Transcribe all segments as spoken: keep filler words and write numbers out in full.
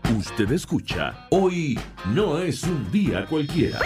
Usted escucha Hoy No Es Un Día Cualquiera.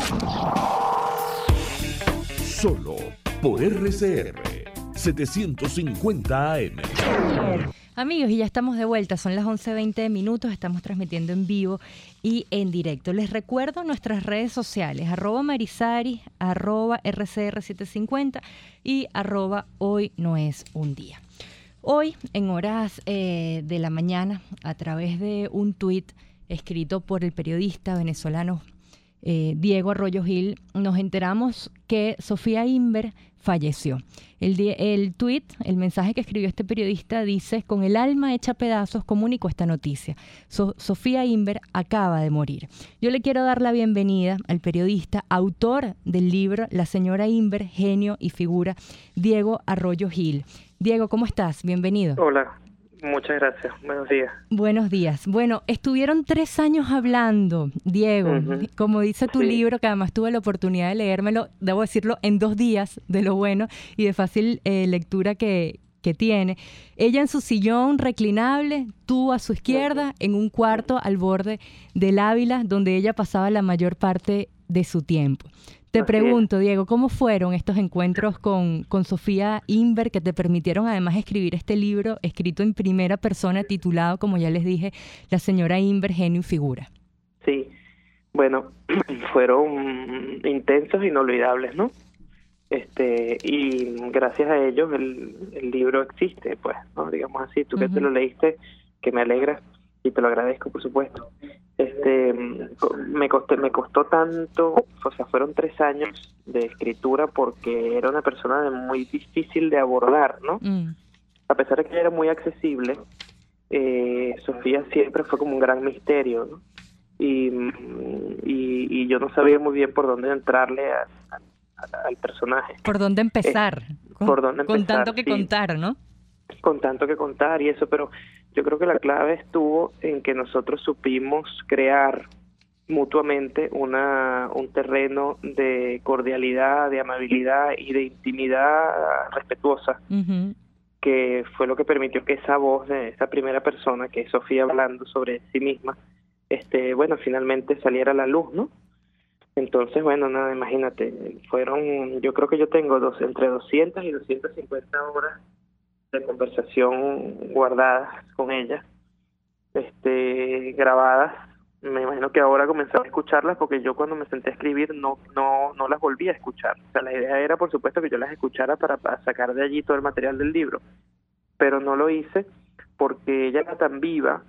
Solo por R C R setecientos cincuenta A M. Amigos, y ya estamos de vuelta, son las once veinte minutos, estamos transmitiendo en vivo y en directo. Les recuerdo nuestras redes sociales, arroba Marisari, arroba R C R setecientos cincuenta y arroba Hoy No Es Un Día. Hoy, en horas eh, de la mañana, a través de un tuit escrito por el periodista venezolano eh, Diego Arroyo Gil, nos enteramos que Sofía Inver falleció. El, el tuit, el mensaje que escribió este periodista dice: con el alma hecha pedazos comunico esta noticia. So, Sofía Inver acaba de morir. Yo le quiero dar la bienvenida al periodista, autor del libro La señora Inver, genio y figura, Diego Arroyo Gil. Diego, ¿cómo estás? Bienvenido. Hola, muchas gracias. Buenos días. Buenos días. Bueno, estuvieron tres años hablando, Diego, uh-huh. Como dice tu sí. libro, que además tuve la oportunidad de leérmelo, debo decirlo, en dos días, de lo bueno y de fácil eh, lectura que, que tiene. Ella en su sillón reclinable, tú a su izquierda, uh-huh. en un cuarto al borde del Ávila, donde ella pasaba la mayor parte de su tiempo. Te pregunto, Diego, ¿cómo fueron estos encuentros con, con Sofía Inver que te permitieron además escribir este libro escrito en primera persona titulado, como ya les dije, La señora Inver, genio y figura? Sí, bueno, fueron intensos e inolvidables, ¿no? Este, y gracias a ellos el, el libro existe, pues, ¿no? Digamos así, tú que uh-huh. te lo leíste, que me alegra y te lo agradezco, por supuesto. Este, me costó, me costó tanto, o sea, fueron tres años de escritura porque era una persona de muy difícil de abordar, ¿no? Mm. A pesar de que ella era muy accesible, eh, Sofía siempre fue como un gran misterio, ¿no? Y, y, y yo no sabía muy bien por dónde entrarle a, a, al personaje. ¿Por dónde empezar? Eh, con, por dónde empezar, con tanto que sí. contar, ¿no? Con tanto que contar y eso, pero yo creo que la clave estuvo en que nosotros supimos crear mutuamente una un terreno de cordialidad, de amabilidad y de intimidad respetuosa, uh-huh. que fue lo que permitió que esa voz de esa primera persona, que es Sofía hablando sobre sí misma, este bueno, finalmente saliera a la luz, ¿no? Entonces, bueno, nada, imagínate, fueron, yo creo que yo tengo dos entre doscientas y doscientas cincuenta horas de conversación guardadas con ella, este, grabadas. Me imagino que ahora comenzaba a escucharlas porque yo cuando me senté a escribir no no no las volví a escuchar. O sea, la idea era, por supuesto, que yo las escuchara para, para sacar de allí todo el material del libro, pero no lo hice porque ella era tan viva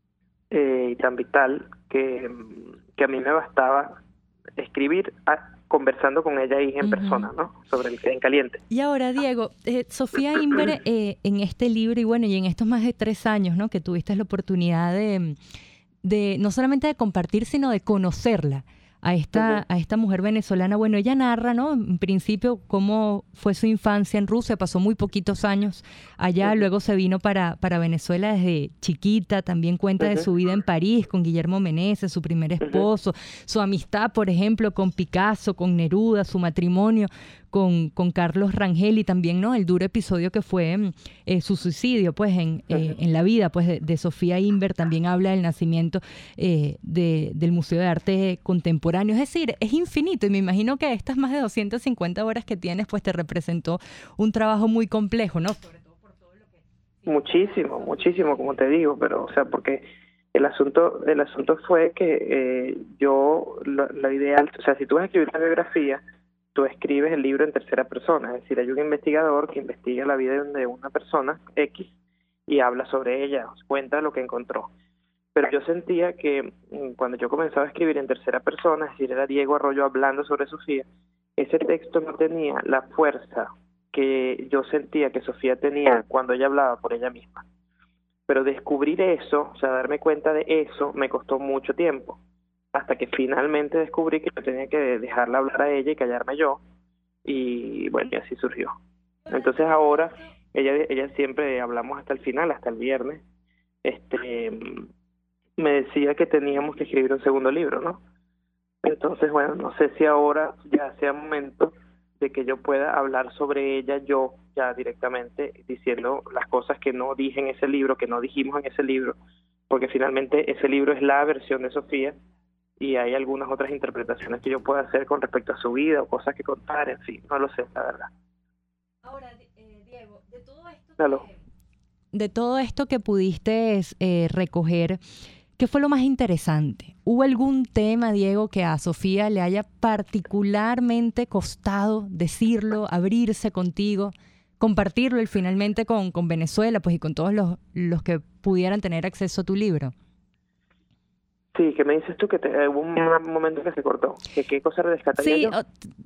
eh, y tan vital que, que a mí me bastaba escribir a, conversando con ella ahí en uh-huh. persona, ¿no? Sobre el en caliente. Y ahora, Diego, eh, Sofía Inver, eh, en este libro y bueno, y en estos más de tres años, ¿no? Que tuviste la oportunidad de, de no solamente de compartir, sino de conocerla a esta, uh-huh. a esta mujer venezolana. Bueno, ella narra, ¿no? En principio, cómo fue su infancia en Rusia, pasó muy poquitos años allá, uh-huh. luego se vino para, para Venezuela desde chiquita, también cuenta uh-huh. de su vida en París con Guillermo Meneses, su primer esposo, uh-huh. su amistad, por ejemplo, con Picasso, con Neruda, su matrimonio con, con Carlos Rangel y también, ¿no? El duro episodio que fue eh, su suicidio, pues, en, eh, en la vida, pues, de, de Sofía Inver. También habla del nacimiento eh, de, del Museo de Arte Contemporáneo. Es decir, es infinito y me imagino que estas más de doscientas cincuenta horas que tienes, pues, te representó un trabajo muy complejo, ¿no? Sobre todo por todo lo que... Muchísimo, muchísimo, como te digo, pero, o sea, porque el asunto, el asunto fue que eh, yo, lo, lo ideal, o sea, si tú vas a escribir una biografía, tú escribes el libro en tercera persona, es decir, hay un investigador que investiga la vida de una persona X y habla sobre ella, cuenta lo que encontró. Pero yo sentía que cuando yo comenzaba a escribir en tercera persona, es decir, era Diego Arroyo hablando sobre Sofía, ese texto no tenía la fuerza que yo sentía que Sofía tenía cuando ella hablaba por ella misma. Pero descubrir eso, o sea, darme cuenta de eso, me costó mucho tiempo. Hasta que finalmente descubrí que yo tenía que dejarla hablar a ella y callarme yo, y bueno, y así surgió. Entonces ahora, ella ella siempre hablamos hasta el final, hasta el viernes, este me decía que teníamos que escribir un segundo libro, ¿no? Entonces, bueno, no sé si ahora ya sea momento de que yo pueda hablar sobre ella yo, ya directamente, diciendo las cosas que no dije en ese libro, que no dijimos en ese libro, porque finalmente ese libro es la versión de Sofía y hay algunas otras interpretaciones que yo pueda hacer con respecto a su vida o cosas que contar, en fin, no lo sé, la verdad. Ahora, eh, Diego, de todo esto Aló. que, de todo esto que pudiste eh, recoger, ¿qué fue lo más interesante? ¿Hubo algún tema, Diego, que a Sofía le haya particularmente costado decirlo, abrirse contigo, compartirlo y finalmente con, con Venezuela, pues y con todos los, los que pudieran tener acceso a tu libro? Sí, ¿qué me dices tú? Que te, hubo un momento que se cortó. ¿Qué, qué cosa rescataría Sí, yo? o-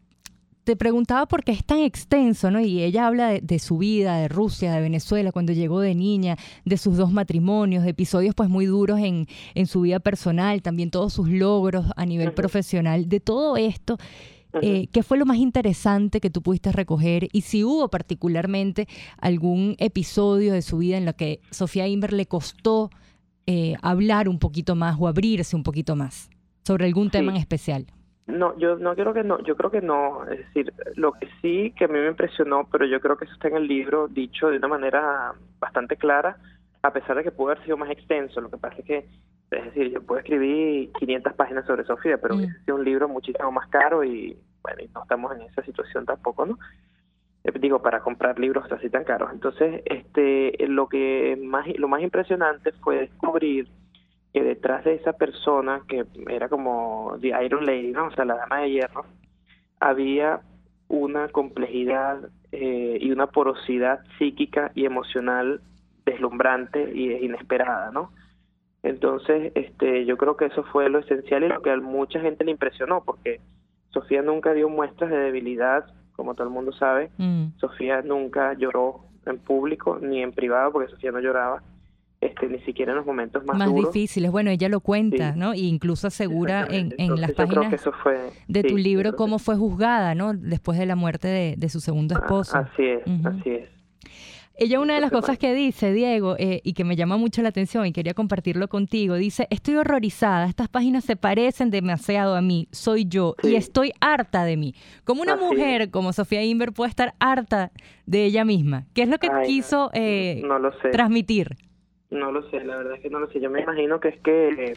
te preguntaba porque es tan extenso, ¿no? Y ella habla de, de su vida, de Rusia, de Venezuela, cuando llegó de niña, de sus dos matrimonios, de episodios pues muy duros en, en su vida personal, también todos sus logros a nivel Ujú. profesional. De todo esto, Ujú. eh, ¿qué fue lo más interesante que tú pudiste recoger? Y si hubo particularmente algún episodio de su vida en lo que Sofía Inver le costó eh, hablar un poquito más o abrirse un poquito más sobre algún tema Sí. en especial. No, yo no creo que no, yo creo que no, es decir, lo que sí que a mí me impresionó, pero yo creo que eso está en el libro dicho de una manera bastante clara, a pesar de que pudo haber sido más extenso. Lo que pasa es que, es decir, yo puedo escribir quinientas páginas sobre Sofía, pero Mm. hubiese sido un libro muchísimo más caro y, bueno, y no estamos en esa situación tampoco, ¿no? Eh, Digo, para comprar libros así tan caros. Entonces, este, lo que más, lo más impresionante fue descubrir que detrás de esa persona, que era como The Iron Lady, ¿no? O sea, la dama de hierro, había una complejidad eh, y una porosidad psíquica y emocional deslumbrante y inesperada, ¿no? Entonces, este, yo creo que eso fue lo esencial y lo que a mucha gente le impresionó, porque Sofía nunca dio muestras de debilidad, como todo el mundo sabe. Mm. Sofía nunca lloró en público ni en privado, porque Sofía no lloraba, este, ni siquiera en los momentos más, más duros. difíciles. Bueno, ella lo cuenta, Sí. ¿no? E incluso asegura en, Exactamente. en las Entonces, yo creo que páginas eso fue de tu sí, yo libro creo que- cómo fue juzgada, ¿no? Después de la muerte de, de su segundo Ah, esposo. así es, Ujú. así es. Ella, una de las Entonces, cosas que dice, Diego, eh, y que me llama mucho la atención y quería compartirlo contigo, dice, estoy horrorizada, estas páginas se parecen demasiado a mí, soy yo, y Sí. estoy harta de mí. ¿Cómo una Así mujer como Sofía Inver puede estar harta de ella misma? ¿Qué es lo que Ay, quiso eh, no lo sé, transmitir? no lo sé, la verdad es que no lo sé. Yo me imagino que es que,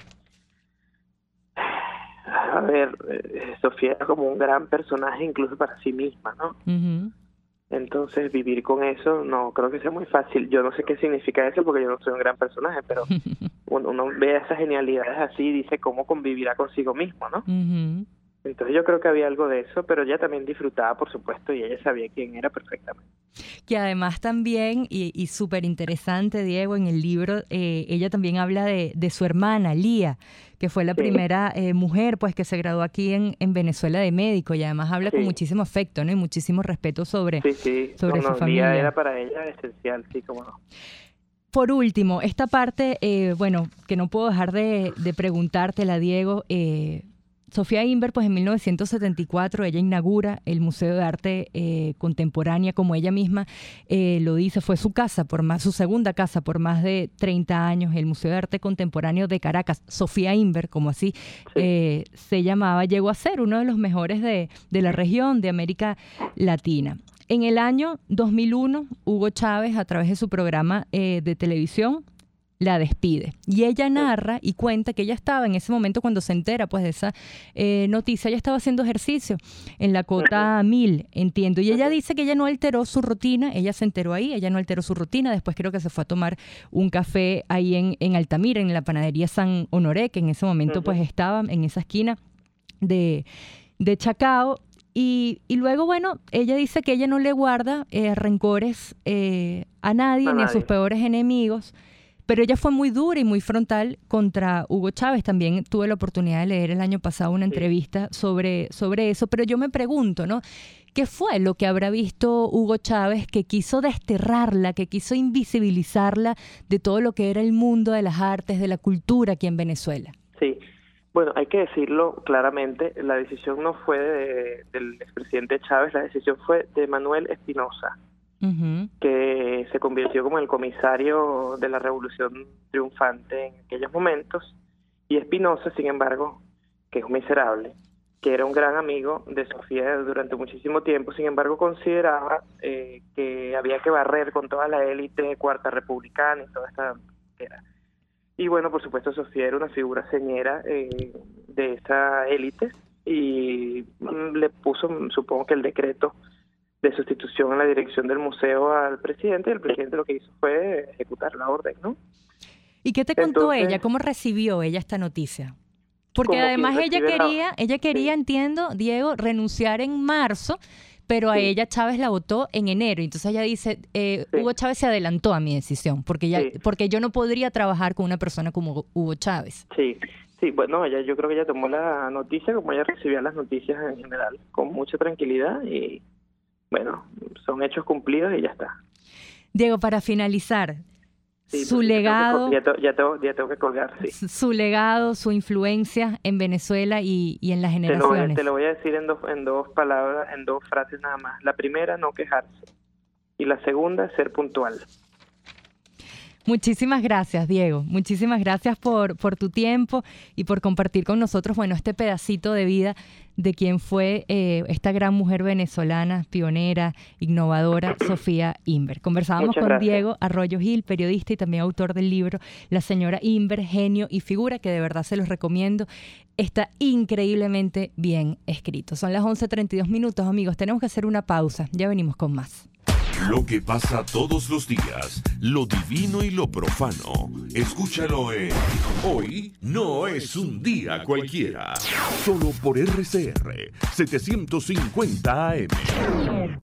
a ver, eh, Sofía era como un gran personaje incluso para sí misma, ¿no? Ujú. Entonces, vivir con eso no creo que sea muy fácil. Yo no sé qué significa eso porque yo no soy un gran personaje, pero uno, uno ve esas genialidades así y dice cómo convivirá consigo mismo, ¿no? Ujú. Entonces yo creo que había algo de eso, pero ella también disfrutaba, por supuesto, y ella sabía quién era perfectamente. Que además también, y, y súper interesante, Diego, en el libro, eh, ella también habla de, de su hermana, Lía, que fue la Sí. primera eh, mujer pues que se graduó aquí en, en Venezuela de médico, y además habla con Sí. muchísimo afecto, ¿no? Y muchísimo respeto sobre, Sí, sí, sobre no, su no, familia. Lía era para ella esencial, sí, como no. Por último, esta parte, eh, bueno, que no puedo dejar de, de preguntártela, Diego. eh, Sofía Inver, pues en mil novecientos setenta y cuatro, ella inaugura el Museo de Arte eh, Contemporánea, como ella misma eh, lo dice, fue su casa, por más, su segunda casa por más de treinta años, el Museo de Arte Contemporáneo de Caracas. Sofía Inver, como así Sí. eh, se llamaba, llegó a ser uno de los mejores de, de la región, de América Latina. En el año dos mil uno, Hugo Chávez, a través de su programa eh, de televisión, la despide. Y ella narra y cuenta que ella estaba en ese momento, cuando se entera pues de esa eh, noticia, ella estaba haciendo ejercicio en la cota mil, entiendo. Y ella dice que ella no alteró su rutina, ella se enteró ahí, ella no alteró su rutina, después creo que se fue a tomar un café ahí en, en Altamira, en la panadería San Honoré, que en ese momento pues estaba en esa esquina de, de Chacao. Y, y luego, bueno, ella dice que ella no le guarda eh, rencores eh, a nadie, A ni a nadie. sus peores enemigos, pero ella fue muy dura y muy frontal contra Hugo Chávez. También tuve la oportunidad de leer el año pasado una Sí. entrevista sobre, sobre eso, pero yo me pregunto, ¿no? ¿Qué fue lo que habrá visto Hugo Chávez que quiso desterrarla, que quiso invisibilizarla de todo lo que era el mundo de las artes, de la cultura aquí en Venezuela? Sí, bueno, hay que decirlo claramente, la decisión no fue de- del expresidente Chávez, la decisión fue de Manuel Espinosa, Ujú. que se convirtió como el comisario de la revolución triunfante en aquellos momentos, y Espinosa, sin embargo, que es un miserable, que era un gran amigo de Sofía durante muchísimo tiempo, sin embargo consideraba eh, que había que barrer con toda la élite cuarta republicana y toda esta... era. Y bueno, por supuesto, Sofía era una figura señera eh, de esa élite y mm, le puso, supongo que el decreto de sustitución en la dirección del museo al presidente, y el presidente lo que hizo fue ejecutar la orden, ¿no? ¿Y qué te contó Entonces, ella? ¿Cómo recibió ella esta noticia? Porque como además quien ella recibe la- quería, ella quería, Sí. entiendo, Diego, renunciar en marzo, pero a Sí. ella Chávez la votó en enero. Entonces ella dice, eh, Sí. Hugo Chávez se adelantó a mi decisión, porque, ella, Sí. porque yo no podría trabajar con una persona como Hugo Chávez. Sí, sí, bueno, ella, yo creo que ella tomó la noticia como ella recibía las noticias en general, con mucha tranquilidad y, bueno, son hechos cumplidos y ya está. Diego, para finalizar, Sí, su porque ya tengo que legado, col- Ya, te- ya, tengo, ya tengo que colgar, sí. su su legado, su influencia en Venezuela y, y en las Te lo, voy, generaciones. te lo voy a decir en dos, en dos palabras, en dos frases nada más. La primera, no quejarse. Y la segunda, ser puntual. Muchísimas gracias, Diego. Muchísimas gracias por, por tu tiempo y por compartir con nosotros, bueno, este pedacito de vida de quien fue eh, esta gran mujer venezolana, pionera, innovadora, Sofía Inver. Conversábamos Muchas con gracias. Diego Arroyo Gil, periodista y también autor del libro La señora Inver, genio y figura, que de verdad se los recomiendo. Está increíblemente bien escrito. Son las once treinta y dos minutos, amigos. Tenemos que hacer una pausa. Ya venimos con más. Lo que pasa todos los días, lo divino y lo profano. Escúchalo en Hoy no es un día cualquiera. Solo por R C R setecientos cincuenta A M.